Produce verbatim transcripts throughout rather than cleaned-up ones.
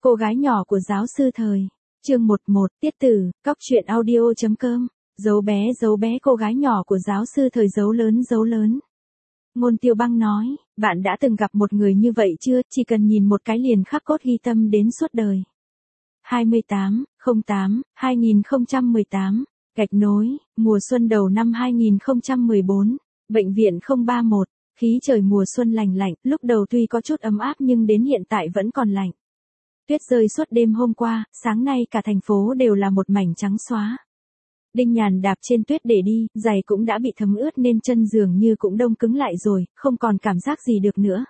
Cô gái nhỏ của giáo sư Thời. Chương mười một, tiết tử, cóc truyện audio.com. Dấu bé dấu bé cô gái nhỏ của giáo sư Thời dấu lớn dấu lớn. Ngôn Tiêu Băng nói, bạn đã từng gặp một người như vậy chưa, chỉ cần nhìn một cái liền khắc cốt ghi tâm đến suốt đời. hai mươi tám, không tám, hai nghìn không trăm mười tám, gạch nối, mùa xuân đầu năm hai nghìn không trăm mười bốn, bệnh viện không ba mốt, khí trời mùa xuân lành lạnh, lúc đầu tuy có chút ấm áp nhưng đến hiện tại vẫn còn lạnh. Tuyết rơi suốt đêm hôm qua, sáng nay cả thành phố đều là một mảnh trắng xóa. Đinh Nhàn đạp trên tuyết để đi, giày cũng đã bị thấm ướt nên chân dường như cũng đông cứng lại rồi, không còn cảm giác gì được nữa.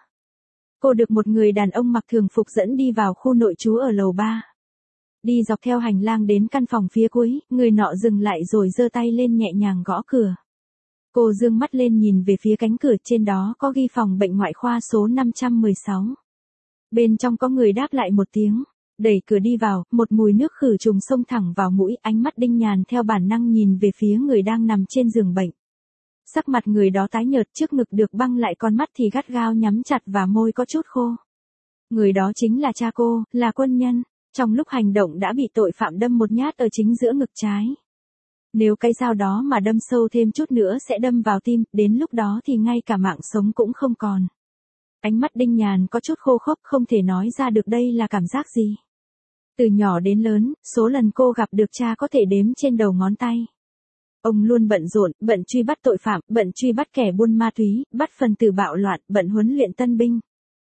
Cô được một người đàn ông mặc thường phục dẫn đi vào khu nội trú ở lầu ba. Đi dọc theo hành lang đến căn phòng phía cuối, người nọ dừng lại rồi giơ tay lên nhẹ nhàng gõ cửa. Cô dương mắt lên nhìn về phía cánh cửa, trên đó có ghi phòng bệnh ngoại khoa số năm trăm mười sáu. Bên trong có người đáp lại một tiếng. Đẩy cửa đi vào, một mùi nước khử trùng xông thẳng vào mũi, ánh mắt Đinh Nhàn theo bản năng nhìn về phía người đang nằm trên giường bệnh. Sắc mặt người đó tái nhợt, trước ngực được băng lại, con mắt thì gắt gao nhắm chặt và môi có chút khô. Người đó chính là cha cô, là quân nhân. Trong lúc hành động đã bị tội phạm đâm một nhát ở chính giữa ngực trái. Nếu cái dao đó mà đâm sâu thêm chút nữa sẽ đâm vào tim, đến lúc đó thì ngay cả mạng sống cũng không còn. Ánh mắt Đinh Nhàn có chút khô khốc, không thể nói ra được đây là cảm giác gì. Từ nhỏ đến lớn, số lần cô gặp được cha có thể đếm trên đầu ngón tay. Ông luôn bận rộn, bận truy bắt tội phạm, bận truy bắt kẻ buôn ma túy, bắt phần tử bạo loạn, bận huấn luyện tân binh.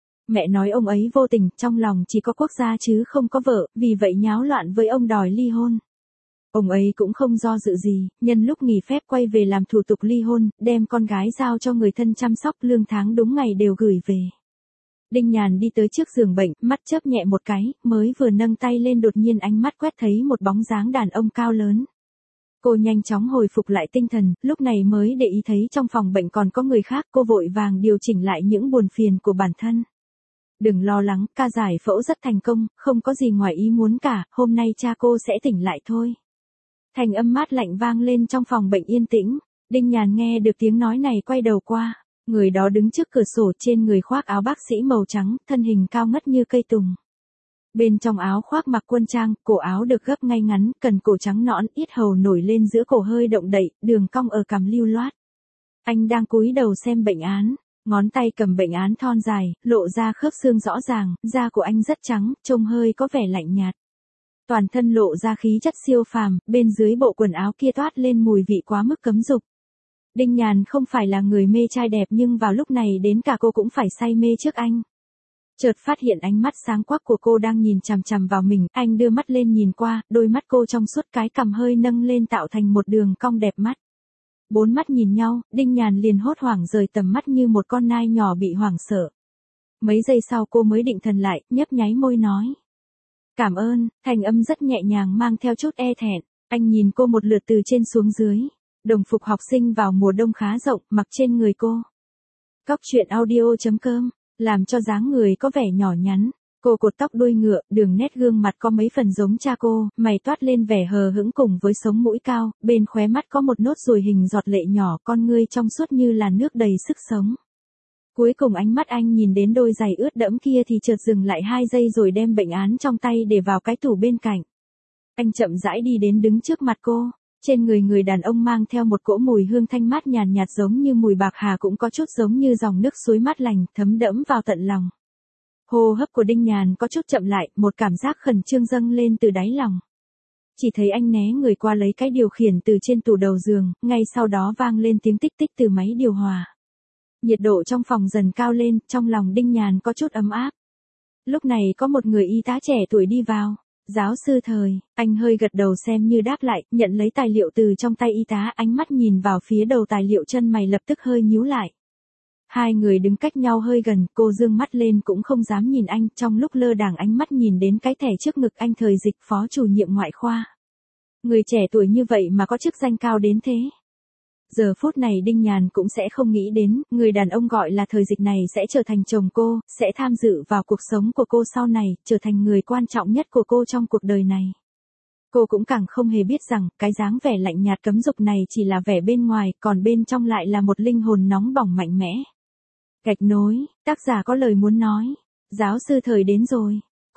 Mẹ nói ông ấy vô tình, trong lòng chỉ có quốc gia chứ không có vợ, vì vậy nháo loạn với ông đòi ly hôn. Ông ấy cũng không do dự gì, nhân lúc nghỉ phép quay về làm thủ tục ly hôn, đem con gái giao cho người thân chăm sóc, lương tháng đúng ngày đều gửi về. Đinh Nhàn đi tới trước giường bệnh, mắt chớp nhẹ một cái, mới vừa nâng tay lên đột nhiên ánh mắt quét thấy một bóng dáng đàn ông cao lớn. Cô nhanh chóng hồi phục lại tinh thần, lúc này mới để ý thấy trong phòng bệnh còn có người khác, cô vội vàng điều chỉnh lại những buồn phiền của bản thân. Đừng lo lắng, ca giải phẫu rất thành công, không có gì ngoài ý muốn cả, hôm nay cha cô sẽ tỉnh lại thôi. Thành âm mát lạnh vang lên trong phòng bệnh yên tĩnh. Đinh Nhàn nghe được tiếng nói này quay đầu qua. Người đó đứng trước cửa sổ, trên người khoác áo bác sĩ màu trắng, thân hình cao ngất như cây tùng. Bên trong áo khoác mặc quân trang, cổ áo được gấp ngay ngắn, cần cổ trắng nõn, yết hầu nổi lên giữa cổ hơi động đậy, đường cong ở cằm lưu loát. Anh đang cúi đầu xem bệnh án, ngón tay cầm bệnh án thon dài, lộ ra khớp xương rõ ràng, da của anh rất trắng, trông hơi có vẻ lạnh nhạt. Toàn thân lộ ra khí chất siêu phàm, bên dưới bộ quần áo kia toát lên mùi vị quá mức cấm dục. Đinh Nhàn không phải là người mê trai đẹp nhưng vào lúc này đến cả cô cũng phải say mê trước anh. Chợt phát hiện ánh mắt sáng quắc của cô đang nhìn chằm chằm vào mình, anh đưa mắt lên nhìn qua, đôi mắt cô trong suốt, cái cằm hơi nâng lên tạo thành một đường cong đẹp mắt. Bốn mắt nhìn nhau, Đinh Nhàn liền hốt hoảng rời tầm mắt như một con nai nhỏ bị hoảng sợ. Mấy giây sau cô mới định thần lại, nhấp nháy môi nói. Cảm ơn, thành âm rất nhẹ nhàng mang theo chút e thẹn. Anh nhìn cô một lượt từ trên xuống dưới. Đồng phục học sinh vào mùa đông khá rộng, mặc trên người cô. Cóc truyện audio.com, làm cho dáng người có vẻ nhỏ nhắn. Cô cột tóc đuôi ngựa, đường nét gương mặt có mấy phần giống cha cô, mày toát lên vẻ hờ hững cùng với sống mũi cao, bên khóe mắt có một nốt ruồi hình giọt lệ nhỏ, con ngươi trong suốt như là nước đầy sức sống. Cuối cùng ánh mắt anh nhìn đến đôi giày ướt đẫm kia thì chợt dừng lại hai giây rồi đem bệnh án trong tay để vào cái tủ bên cạnh. Anh chậm rãi đi đến đứng trước mặt cô, trên người người đàn ông mang theo một cỗ mùi hương thanh mát nhàn nhạt giống như mùi bạc hà, cũng có chút giống như dòng nước suối mát lành, thấm đẫm vào tận lòng. Hô hấp của Đinh Nhàn có chút chậm lại, một cảm giác khẩn trương dâng lên từ đáy lòng. Chỉ thấy anh né người qua lấy cái điều khiển từ trên tủ đầu giường, ngay sau đó vang lên tiếng tích tích từ máy điều hòa. Nhiệt độ trong phòng dần cao lên, trong lòng Đinh Nhàn có chút ấm áp. Lúc này có một người y tá trẻ tuổi đi vào. Giáo sư Thời, anh hơi gật đầu xem như đáp lại, nhận lấy tài liệu từ trong tay y tá, ánh mắt nhìn vào phía đầu tài liệu, chân mày lập tức hơi nhíu lại. Hai người đứng cách nhau hơi gần, cô dương mắt lên cũng không dám nhìn anh, trong lúc lơ đãng ánh mắt nhìn đến cái thẻ trước ngực anh, Thời Dịch, phó chủ nhiệm ngoại khoa. Người trẻ tuổi như vậy mà có chức danh cao đến thế. Giờ phút này Đinh Nhàn cũng sẽ không nghĩ đến, người đàn ông gọi là Thời Dịch này sẽ trở thành chồng cô, sẽ tham dự vào cuộc sống của cô sau này, trở thành người quan trọng nhất của cô trong cuộc đời này. Cô cũng càng không hề biết rằng, cái dáng vẻ lạnh nhạt cấm dục này chỉ là vẻ bên ngoài, còn bên trong lại là một linh hồn nóng bỏng mạnh mẽ. Gạch nối, tác giả có lời muốn nói. Giáo sư Thời đến rồi.